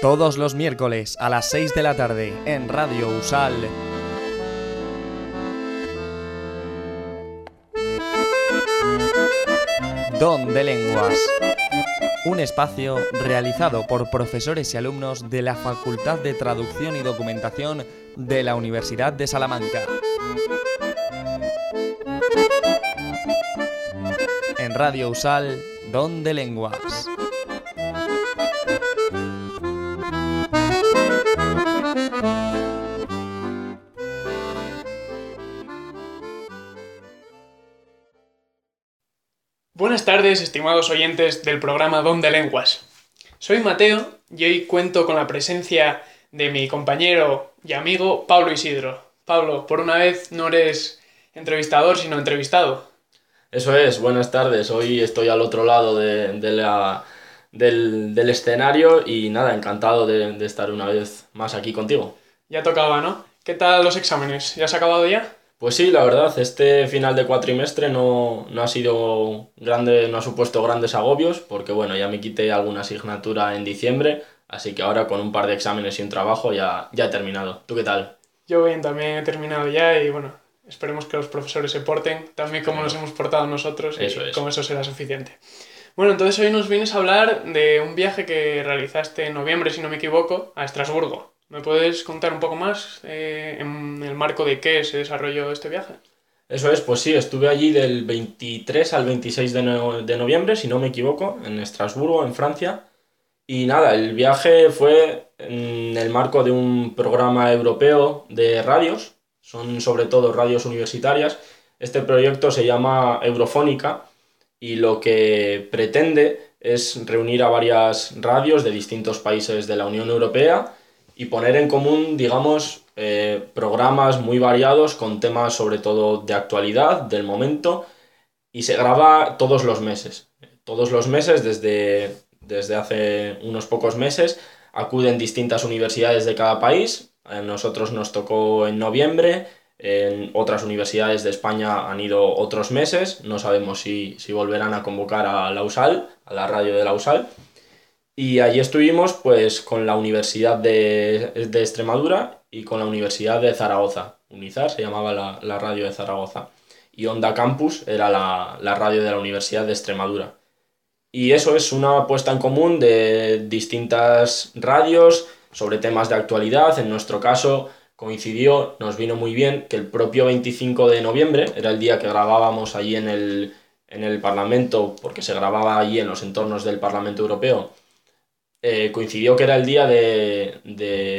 Todos los miércoles a las 6 de la tarde en Radio Usal. Don de Lenguas. Un espacio realizado por profesores y alumnos de la Facultad de Traducción y Documentación de la Universidad de Salamanca. En Radio Usal, Don de Lenguas. Buenas tardes, estimados oyentes del programa Don de Lenguas. Soy Mateo y hoy cuento con la presencia de mi compañero y amigo Pablo Isidro. Pablo, por una vez no eres entrevistador, sino entrevistado. Eso es, buenas tardes. Hoy estoy al otro lado del escenario y nada, encantado de estar una vez más aquí contigo. Ya tocaba, ¿no? ¿Qué tal los exámenes? ¿Ya has acabado ya? Pues sí, la verdad, este final de cuatrimestre no ha sido grande, no ha supuesto grandes agobios, porque bueno, ya me quité alguna asignatura en diciembre, así que ahora con un par de exámenes y un trabajo ya he terminado. ¿Tú qué tal? Yo bien, también he terminado ya y bueno, esperemos que los profesores se porten también como nos hemos portado nosotros y con eso será suficiente. Bueno, entonces hoy nos vienes a hablar de un viaje que realizaste en noviembre, si no me equivoco, a Estrasburgo. ¿Me puedes contar un poco más en el marco de qué se desarrolló este viaje? Eso es, pues sí, estuve allí del 23 al 26 de noviembre, si no me equivoco, en Estrasburgo, en Francia. Y nada, el viaje fue en el marco de un programa europeo de radios, son sobre todo radios universitarias. Este proyecto se llama Eurofónica y lo que pretende es reunir a varias radios de distintos países de la Unión Europea y poner en común, digamos, programas muy variados con temas sobre todo de actualidad, del momento, y se graba todos los meses. Todos los meses, desde hace unos pocos meses, acuden distintas universidades de cada país. A nosotros nos tocó en noviembre, en otras universidades de España han ido otros meses, no sabemos si volverán a convocar a la USAL, a la radio de la USAL. Y allí estuvimos pues con la Universidad de Extremadura y con la Universidad de Zaragoza. UNIZAR se llamaba la radio de Zaragoza. Y Onda Campus era la radio de la Universidad de Extremadura. Y eso es una puesta en común de distintas radios sobre temas de actualidad. En nuestro caso coincidió, nos vino muy bien, que el propio 25 de noviembre era el día que grabábamos allí en el Parlamento, porque se grababa allí en los entornos del Parlamento Europeo. Coincidió que era el día el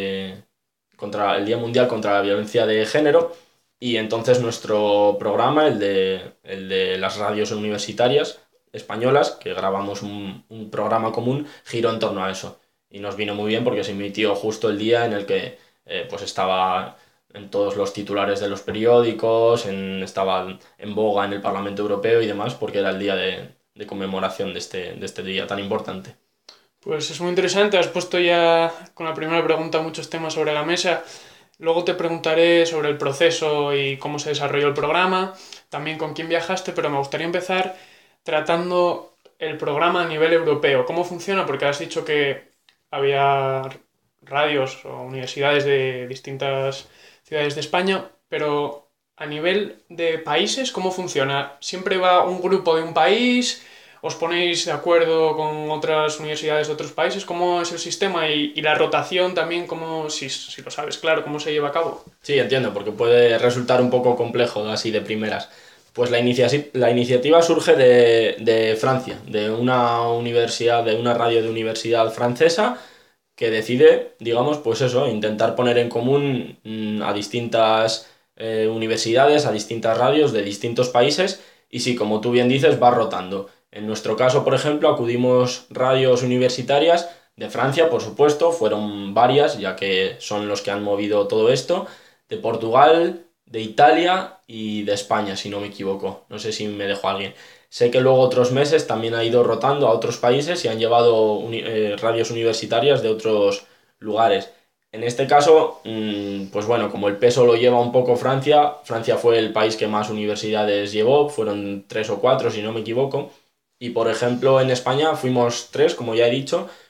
Día Mundial contra la Violencia de Género, y entonces nuestro programa, el de las radios universitarias españolas, que grabamos un programa común, giró en torno a eso. Y nos vino muy bien porque se emitió justo el día en el que pues estaba en todos los titulares de los periódicos, estaba en boga en el Parlamento Europeo y demás, porque era el día de conmemoración de este día tan importante. Pues es muy interesante, has puesto ya con la primera pregunta muchos temas sobre la mesa. Luego te preguntaré sobre el proceso y cómo se desarrolló el programa, también con quién viajaste, pero me gustaría empezar tratando el programa a nivel europeo. ¿Cómo funciona? Porque has dicho que había radios o universidades de distintas ciudades de España, pero a nivel de países, ¿cómo funciona? ¿Siempre va un grupo de un país? ¿Os ponéis de acuerdo con otras universidades de otros países? ¿Cómo es el sistema? Y la rotación también, ¿cómo, si lo sabes, claro, cómo se lleva a cabo? Sí, entiendo, porque puede resultar un poco complejo así de primeras. Pues la iniciativa surge de Francia, de una universidad, de una radio de universidad francesa que decide, digamos, pues eso, intentar poner en común a distintas universidades, a distintas radios de distintos países, y sí, como tú bien dices, va rotando. En nuestro caso, por ejemplo, acudimos radios universitarias de Francia, por supuesto, fueron varias, ya que son los que han movido todo esto, de Portugal, de Italia y de España, si no me equivoco. No sé si me dejo alguien. Sé que luego otros meses también ha ido rotando a otros países y han llevado radios universitarias de otros lugares. En este caso, pues bueno, como el peso lo lleva un poco Francia fue el país que más universidades llevó, fueron 3 o 4 si no me equivoco. Y por ejemplo en España fuimos 3, como ya he dicho,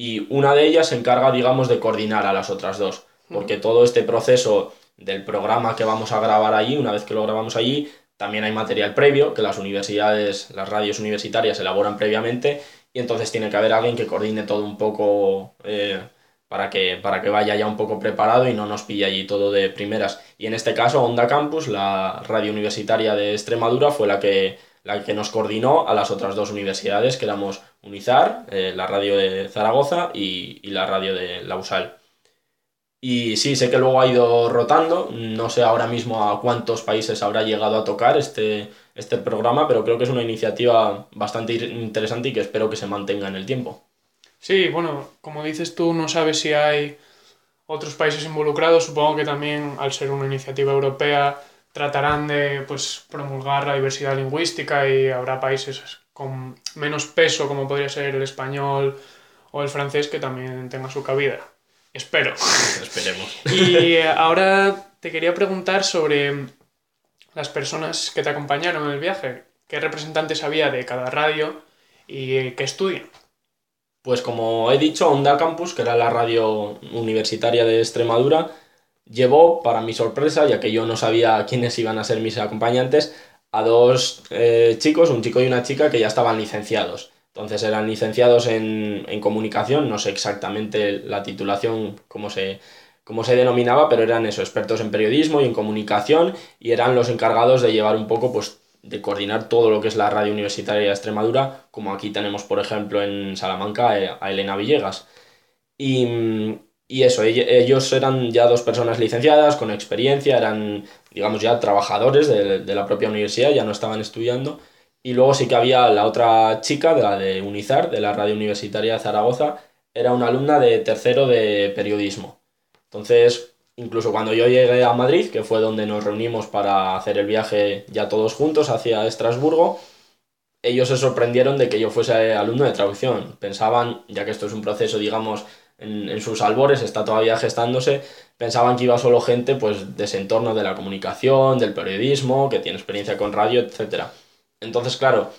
y una de ellas se encarga, digamos, de coordinar a las otras dos, porque todo este proceso del programa que vamos a grabar allí, una vez que lo grabamos allí, también hay material previo que las universidades, las radios universitarias elaboran previamente, y entonces tiene que haber alguien que coordine todo un poco para que vaya ya un poco preparado y no nos pille allí todo de primeras. Y en este caso, Onda Campus, la radio universitaria de Extremadura, fue la que nos coordinó a las otras dos universidades, que éramos Unizar, la radio de Zaragoza, y la radio de la USAL. Y sí, sé que luego ha ido rotando, no sé ahora mismo a cuántos países habrá llegado a tocar este programa, pero creo que es una iniciativa bastante interesante y que espero que se mantenga en el tiempo. Sí, bueno, como dices tú, no sabes si hay otros países involucrados. Supongo que también, al ser una iniciativa europea, tratarán de pues, promulgar la diversidad lingüística y habrá países con menos peso, como podría ser el español o el francés, que también tenga su cabida. Espero. Esperemos. Y ahora te quería preguntar sobre las personas que te acompañaron en el viaje. ¿Qué representantes había de cada radio y qué estudian? Pues como he dicho, Onda Campus, que era la radio universitaria de Extremadura, llevó, para mi sorpresa, ya que yo no sabía quiénes iban a ser mis acompañantes, a dos chicos, un chico y una chica, que ya estaban licenciados. Entonces eran licenciados en comunicación, no sé exactamente la titulación, cómo se denominaba, pero eran eso, expertos en periodismo y en comunicación, y eran los encargados de llevar un poco, pues, de coordinar todo lo que es la radio universitaria de Extremadura, como aquí tenemos, por ejemplo, en Salamanca, a Elena Villegas. Y eso, ellos eran ya dos personas licenciadas, con experiencia, eran, digamos, ya trabajadores de la propia universidad, ya no estaban estudiando. Y luego sí que había la otra chica, de la de Unizar, de la radio universitaria de Zaragoza, era una alumna de tercero de periodismo. Entonces, incluso cuando yo llegué a Madrid, que fue donde nos reunimos para hacer el viaje ya todos juntos hacia Estrasburgo, ellos se sorprendieron de que yo fuese alumno de traducción. Pensaban, ya que esto es un proceso, digamos, en sus albores, está todavía gestándose, pensaban que iba solo gente pues, de ese entorno de la comunicación, del periodismo, que tiene experiencia con radio, etcétera. Entonces, claro,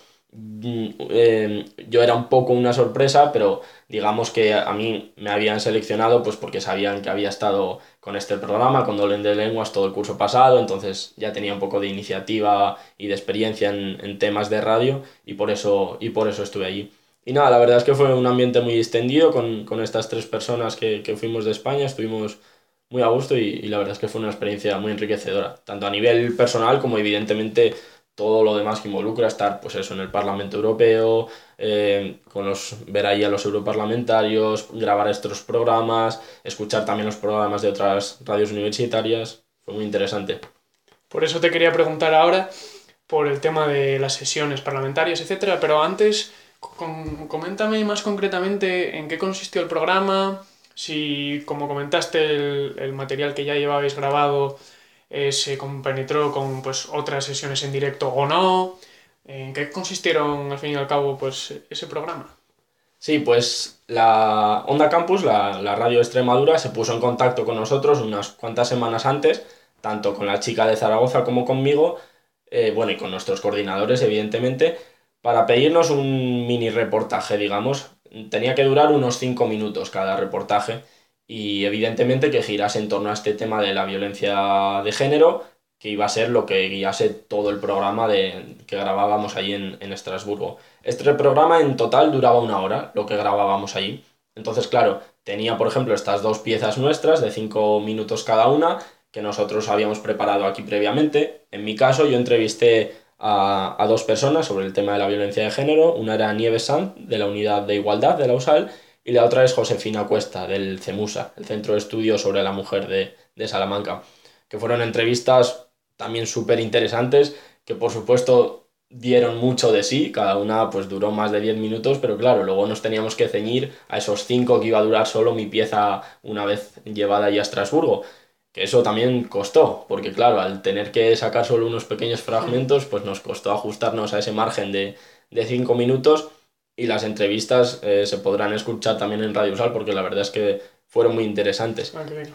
yo era un poco una sorpresa, pero digamos que a mí me habían seleccionado pues porque sabían que había estado con este programa, con Dolent de Lenguas, todo el curso pasado, entonces ya tenía un poco de iniciativa y de experiencia en temas de radio y por eso estuve allí. Y nada, la verdad es que fue un ambiente muy extendido con estas tres personas que fuimos de España, estuvimos muy a gusto y la verdad es que fue una experiencia muy enriquecedora, tanto a nivel personal como evidentemente todo lo demás que involucra estar pues eso en el Parlamento Europeo, ver ahí a los europarlamentarios, grabar estos programas, escuchar también los programas de otras radios universitarias, fue muy interesante. Por eso te quería preguntar ahora por el tema de las sesiones parlamentarias, etcétera, pero antes coméntame más concretamente en qué consistió el programa, si, como comentaste, el material que ya llevabais grabado se compenetró con pues, otras sesiones en directo o no. ¿En qué consistieron, al fin y al cabo, pues, ese programa? Sí, pues la Onda Campus, la radio de Extremadura, se puso en contacto con nosotros unas cuantas semanas antes, tanto con la chica de Zaragoza como conmigo, bueno, y con nuestros coordinadores, evidentemente, para pedirnos un mini reportaje, digamos. Tenía que durar unos 5 minutos cada reportaje y evidentemente que girase en torno a este tema de la violencia de género, que iba a ser lo que guiase todo el programa que grabábamos allí en Estrasburgo. Este programa en total duraba 1 hora, lo que grabábamos allí. Entonces, claro, tenía, por ejemplo, estas dos piezas nuestras de 5 minutos cada una, que nosotros habíamos preparado aquí previamente. En mi caso, yo entrevisté a dos personas sobre el tema de la violencia de género. Una era Nieves Sanz, de la Unidad de Igualdad de la USAL, y la otra es Josefina Cuesta, del CEMUSA, el Centro de Estudios sobre la Mujer de Salamanca, que fueron entrevistas también súper interesantes, que por supuesto dieron mucho de sí, cada una pues duró más de 10 minutos, pero claro, luego nos teníamos que ceñir a esos 5 que iba a durar solo mi pieza una vez llevada ya a Estrasburgo, que eso también costó, porque claro, al tener que sacar solo unos pequeños fragmentos, pues nos costó ajustarnos a ese margen de 5 minutos, y las entrevistas se podrán escuchar también en Radio Usal, porque la verdad es que fueron muy interesantes. Ah, qué bien.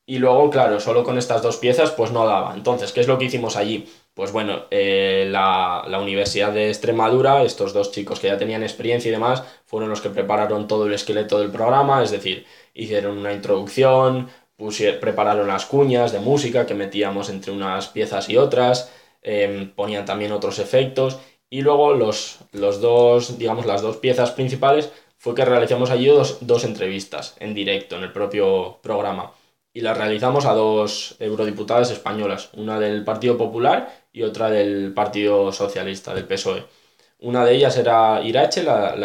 Y luego, claro, solo con estas dos piezas pues no daba. Entonces, ¿qué es lo que hicimos allí? Pues bueno, la Universidad de Extremadura, estos dos chicos que ya tenían experiencia y demás, fueron los que prepararon todo el esqueleto del programa, es decir, hicieron una introducción, prepararon las cuñas de música que metíamos entre unas piezas y otras, ponían también otros efectos, y luego los dos, digamos, las dos piezas principales fue que realizamos allí dos entrevistas en directo en el propio programa. Y las realizamos a dos eurodiputadas españolas, una del Partido Popular y otra del Partido Socialista, del PSOE. Una de ellas era Irache,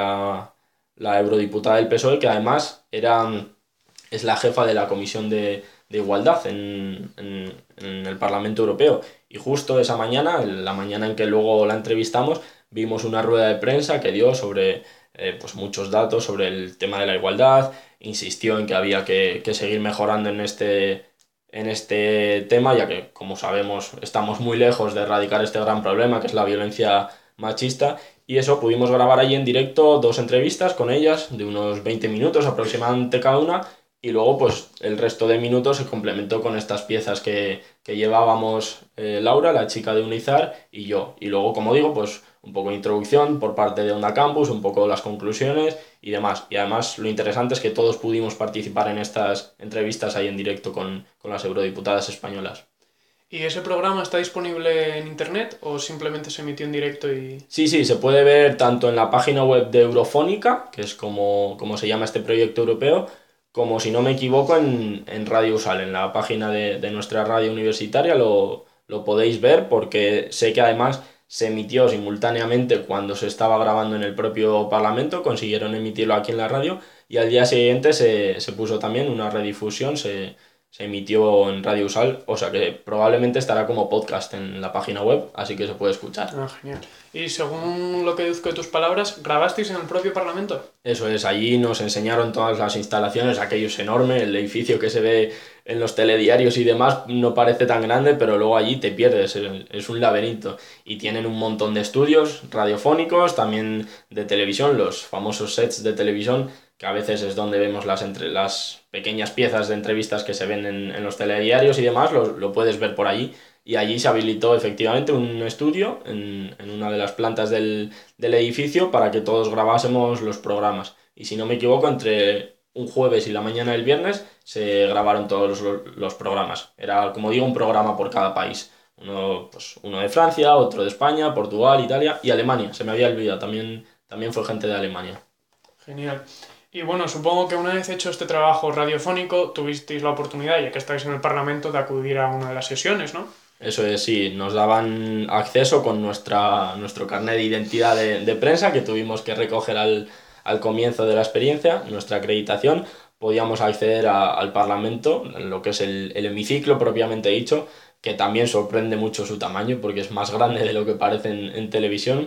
la eurodiputada del PSOE, que además es la jefa de la Comisión de Igualdad en el Parlamento Europeo. Y justo esa mañana, la mañana en que luego la entrevistamos, vimos una rueda de prensa que dio sobre pues muchos datos sobre el tema de la igualdad, insistió en que había que seguir mejorando en este tema, ya que, como sabemos, estamos muy lejos de erradicar este gran problema, que es la violencia machista, y eso pudimos grabar allí en directo dos entrevistas con ellas, de unos 20 minutos aproximadamente cada una, y luego pues el resto de minutos se complementó con estas piezas que llevábamos Laura, la chica de Unizar, y yo. Y luego, como digo, pues un poco de introducción por parte de Onda Campus, un poco las conclusiones y demás. Y además lo interesante es que todos pudimos participar en estas entrevistas ahí en directo con las eurodiputadas españolas. ¿Y ese programa está disponible en internet o simplemente se emitió en directo y...? Sí, se puede ver tanto en la página web de Eurofónica, que es como se llama este proyecto europeo, como, si no me equivoco, en Radio USAL, en la página de nuestra radio universitaria lo podéis ver, porque sé que además se emitió simultáneamente cuando se estaba grabando en el propio Parlamento, consiguieron emitirlo aquí en la radio, y al día siguiente se puso también una redifusión, se emitió en Radio USAL, o sea que probablemente estará como podcast en la página web, así que se puede escuchar. Ah, genial. Y según lo que deduzco de tus palabras, ¿grabasteis en el propio Parlamento? Eso es, allí nos enseñaron todas las instalaciones, aquello es enorme, el edificio que se ve en los telediarios y demás no parece tan grande, pero luego allí te pierdes, es un laberinto. Y tienen un montón de estudios radiofónicos, también de televisión, los famosos sets de televisión, que a veces es donde vemos las pequeñas piezas de entrevistas que se ven en los telediarios y demás, lo puedes ver por allí. Y allí se habilitó efectivamente un estudio en una de las plantas del edificio para que todos grabásemos los programas. Y si no me equivoco, entre un jueves y la mañana del viernes se grabaron todos los programas. Era, como digo, un programa por cada país. Uno de Francia, otro de España, Portugal, Italia y Alemania. Se me había olvidado, también fue gente de Alemania. Genial. Y bueno, supongo que una vez hecho este trabajo radiofónico, tuvisteis la oportunidad, ya que estáis en el Parlamento, de acudir a una de las sesiones, ¿no? Eso es, sí, nos daban acceso con nuestro carnet de identidad de prensa que tuvimos que recoger al comienzo de la experiencia, nuestra acreditación. Podíamos acceder al Parlamento, lo que es el hemiciclo propiamente dicho, que también sorprende mucho su tamaño porque es más grande de lo que parece en televisión.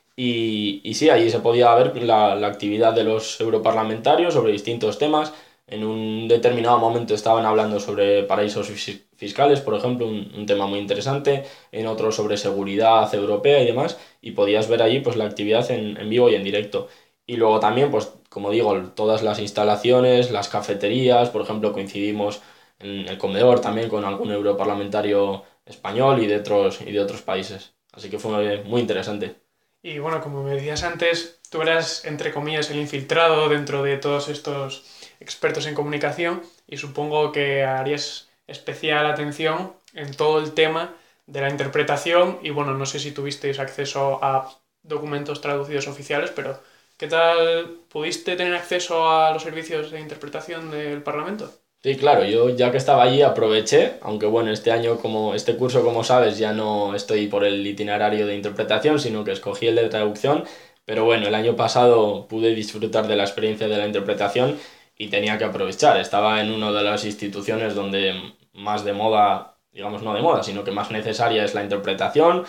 Y sí, allí se podía ver la actividad de los europarlamentarios sobre distintos temas. En un determinado momento estaban hablando sobre paraísos fiscales, por ejemplo, un tema muy interesante, en otro sobre seguridad europea y demás, y podías ver allí pues la actividad en vivo y en directo. Y luego también, pues como digo, todas las instalaciones, las cafeterías, por ejemplo, coincidimos en el comedor también con algún europarlamentario español y de otros países. Así que fue muy interesante. Y bueno, como me decías antes, tú eras, entre comillas, el infiltrado dentro de todos estos expertos en comunicación y supongo que harías especial atención en todo el tema de la interpretación y bueno, no sé si tuvisteis acceso a documentos traducidos oficiales, pero ¿qué tal pudiste tener acceso a los servicios de interpretación del Parlamento? Sí, claro, yo ya que estaba allí aproveché, aunque bueno, este curso, como sabes, ya no estoy por el itinerario de interpretación, sino que escogí el de traducción, pero bueno, el año pasado pude disfrutar de la experiencia de la interpretación y tenía que aprovechar. Estaba en una de las instituciones donde más de moda, digamos no de moda, sino que más necesaria es la interpretación,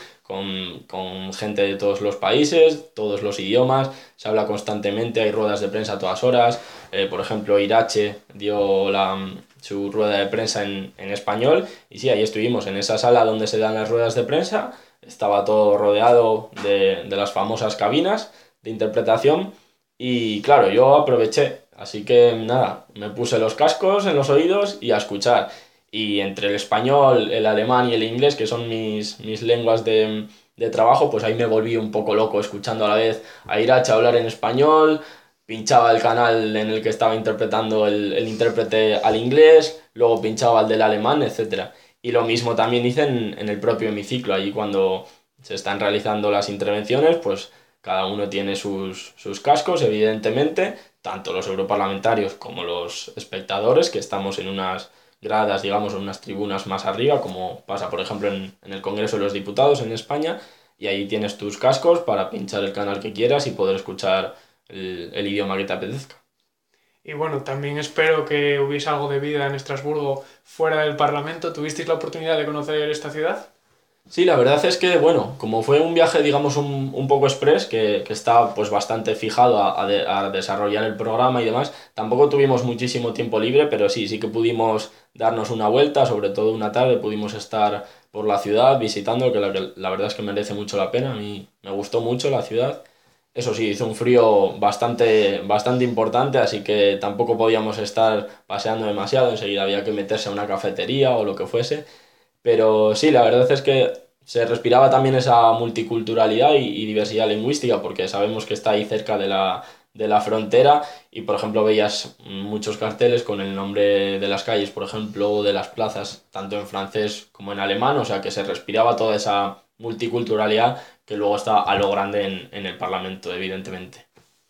con gente de todos los países, todos los idiomas, se habla constantemente, hay ruedas de prensa a todas horas. Por ejemplo, Irache dio su rueda de prensa en español y sí, ahí estuvimos en esa sala donde se dan las ruedas de prensa, estaba todo rodeado de las famosas cabinas de interpretación y claro, yo aproveché, así que nada, me puse los cascos en los oídos y a escuchar. y entre el español, el alemán y el inglés, que son mis lenguas de trabajo, pues ahí me volví un poco loco escuchando a la vez a Irache hablar en español, pinchaba el canal en el que estaba interpretando el intérprete al inglés, luego pinchaba el del alemán, etcétera. Y lo mismo también hice en el propio hemiciclo, allí cuando se están realizando las intervenciones, pues cada uno tiene sus cascos, evidentemente, tanto los europarlamentarios como los espectadores, que estamos en unas gradas, digamos, en unas tribunas más arriba, como pasa, por ejemplo, en el Congreso de los Diputados en España, y ahí tienes tus cascos para pinchar el canal que quieras y poder escuchar el idioma que te apetezca. Y bueno, también espero que hubiese algo de vida en Estrasburgo fuera del Parlamento. ¿Tuvisteis la oportunidad de conocer esta ciudad? Sí, la verdad es que, bueno, como fue un viaje, digamos, un poco express, que está pues bastante fijado a desarrollar el programa y demás, tampoco tuvimos muchísimo tiempo libre, pero sí que pudimos darnos una vuelta, sobre todo una tarde, pudimos estar por la ciudad visitando, que la verdad es que merece mucho la pena, a mí me gustó mucho la ciudad. Eso sí, hizo un frío bastante importante, así que tampoco podíamos estar paseando demasiado, enseguida había que meterse a una cafetería o lo que fuese. Pero sí, la verdad es que se respiraba también esa multiculturalidad y diversidad lingüística, porque sabemos que está ahí cerca de la frontera y, por ejemplo, veías muchos carteles con el nombre de las calles, por ejemplo, o de las plazas, tanto en francés como en alemán, o sea que se respiraba toda esa multiculturalidad que luego está a lo grande en el Parlamento, evidentemente.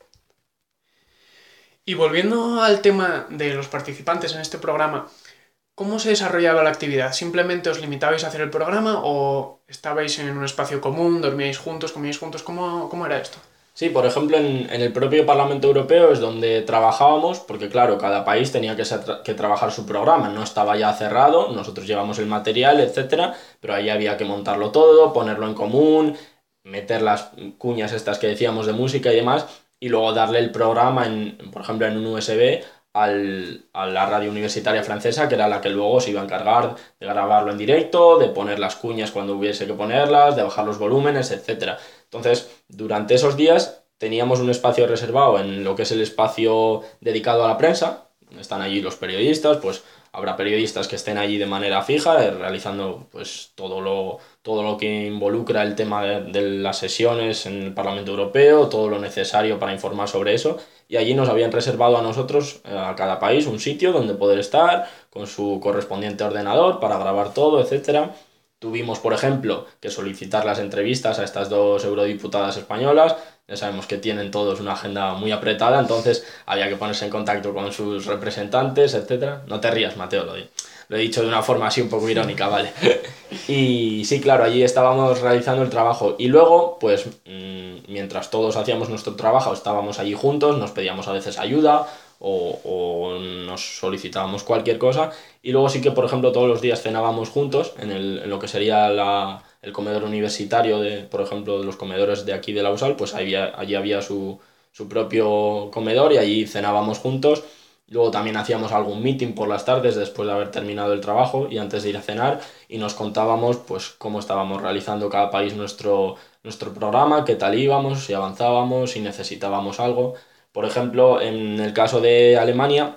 Y volviendo al tema de los participantes en este programa, ¿cómo se desarrollaba la actividad? ¿Simplemente os limitabais a hacer el programa o estabais en un espacio común, dormíais juntos, comíais juntos? ¿Cómo era esto? Sí, por ejemplo, en el propio Parlamento Europeo es donde trabajábamos, porque claro, cada país tenía que trabajar su programa, no estaba ya cerrado, nosotros llevamos el material, etcétera, pero ahí había que montarlo todo, ponerlo en común, meter las cuñas estas que decíamos de música y demás, y luego darle el programa, por ejemplo, en un USB a la radio universitaria francesa, que era la que luego se iba a encargar de grabarlo en directo, de poner las cuñas cuando hubiese que ponerlas, de bajar los volúmenes, etcétera. Entonces, durante esos días teníamos un espacio reservado en lo que es el espacio dedicado a la prensa. Están allí los periodistas, pues habrá periodistas que estén allí de manera fija, realizando pues todo lo que involucra el tema de las sesiones en el Parlamento Europeo, todo lo necesario para informar sobre eso. Y allí nos habían reservado a nosotros, a cada país, un sitio donde poder estar con su correspondiente ordenador para grabar todo, etcétera. Tuvimos, por ejemplo, que solicitar las entrevistas a estas dos eurodiputadas españolas. Ya sabemos que tienen todos una agenda muy apretada, entonces había que ponerse en contacto con sus representantes, etcétera. No te rías, Mateo, lo he dicho de una forma así un poco irónica, ¿vale? Y sí, claro, allí estábamos realizando el trabajo. Y luego, pues, mientras todos hacíamos nuestro trabajo, estábamos allí juntos, nos pedíamos a veces ayuda o nos solicitábamos cualquier cosa. Y luego sí que, por ejemplo, todos los días cenábamos juntos en lo que sería el comedor universitario, por ejemplo, de los comedores de aquí de la USAL, pues allí había su propio comedor y allí cenábamos juntos. Luego también hacíamos algún meeting por las tardes después de haber terminado el trabajo y antes de ir a cenar y nos contábamos pues cómo estábamos realizando cada país nuestro programa, qué tal íbamos, si avanzábamos, si necesitábamos algo. Por ejemplo, en el caso de Alemania,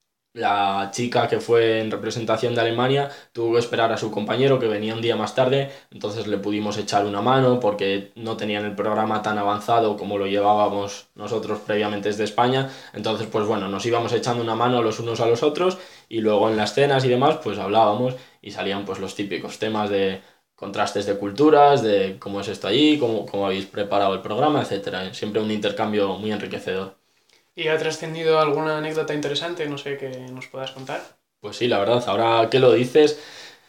la chica que fue en representación de Alemania tuvo que esperar a su compañero que venía un día más tarde, entonces le pudimos echar una mano porque no tenían el programa tan avanzado como lo llevábamos nosotros previamente desde España, entonces pues bueno, nos íbamos echando una mano los unos a los otros y luego en las cenas y demás pues hablábamos y salían pues los típicos temas de contrastes de culturas, de cómo es esto allí, cómo habéis preparado el programa, etcétera. Siempre un intercambio muy enriquecedor. ¿Y ha trascendido alguna anécdota interesante, no sé, que nos puedas contar? Pues sí, la verdad, ahora que lo dices,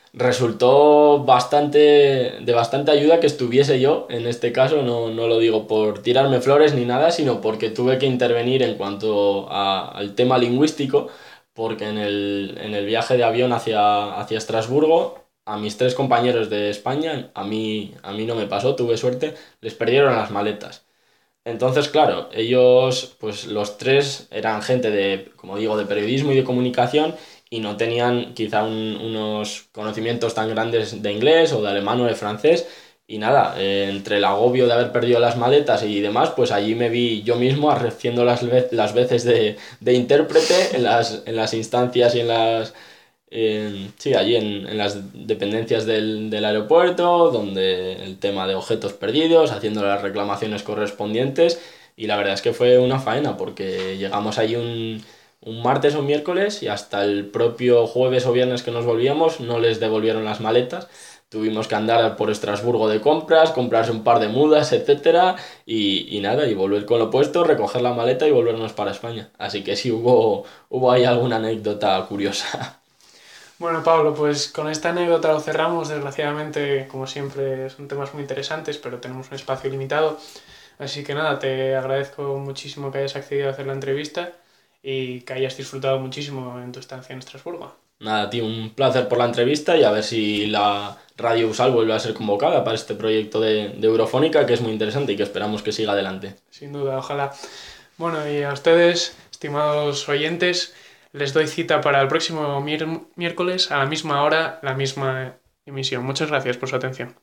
resultó de bastante ayuda que estuviese yo, en este caso, no lo digo por tirarme flores ni nada, sino porque tuve que intervenir en cuanto al tema lingüístico, porque en el viaje de avión hacia Estrasburgo, a mis 3 compañeros de España, a mí no me pasó, tuve suerte, les perdieron las maletas. Entonces, claro, ellos, pues los 3 eran gente como digo, de periodismo y de comunicación y no tenían quizá unos conocimientos tan grandes de inglés o de alemán o de francés y nada, entre el agobio de haber perdido las maletas y demás, pues allí me vi yo mismo haciendo las veces de intérprete en las instancias y Sí, allí en las dependencias del aeropuerto, donde el tema de objetos perdidos, haciendo las reclamaciones correspondientes, y la verdad es que fue una faena porque llegamos allí un martes o un miércoles y hasta el propio jueves o viernes que nos volvíamos no les devolvieron las maletas. Tuvimos que andar por Estrasburgo de compras, comprarse un par de mudas, etcétera, y nada, y volver con lo puesto, recoger la maleta y volvernos para España. Así que sí, hubo ahí alguna anécdota curiosa. Bueno, Pablo, pues con esta anécdota lo cerramos. Desgraciadamente, como siempre, son temas muy interesantes, pero tenemos un espacio limitado. Así que nada, te agradezco muchísimo que hayas accedido a hacer la entrevista y que hayas disfrutado muchísimo en tu estancia en Estrasburgo. Nada, tío, un placer por la entrevista y a ver si la Radio Usal vuelve a ser convocada para este proyecto de Eurofónica, que es muy interesante y que esperamos que siga adelante. Sin duda, ojalá. Bueno, y a ustedes, estimados oyentes, les doy cita para el próximo miércoles a la misma hora, la misma emisión. Muchas gracias por su atención.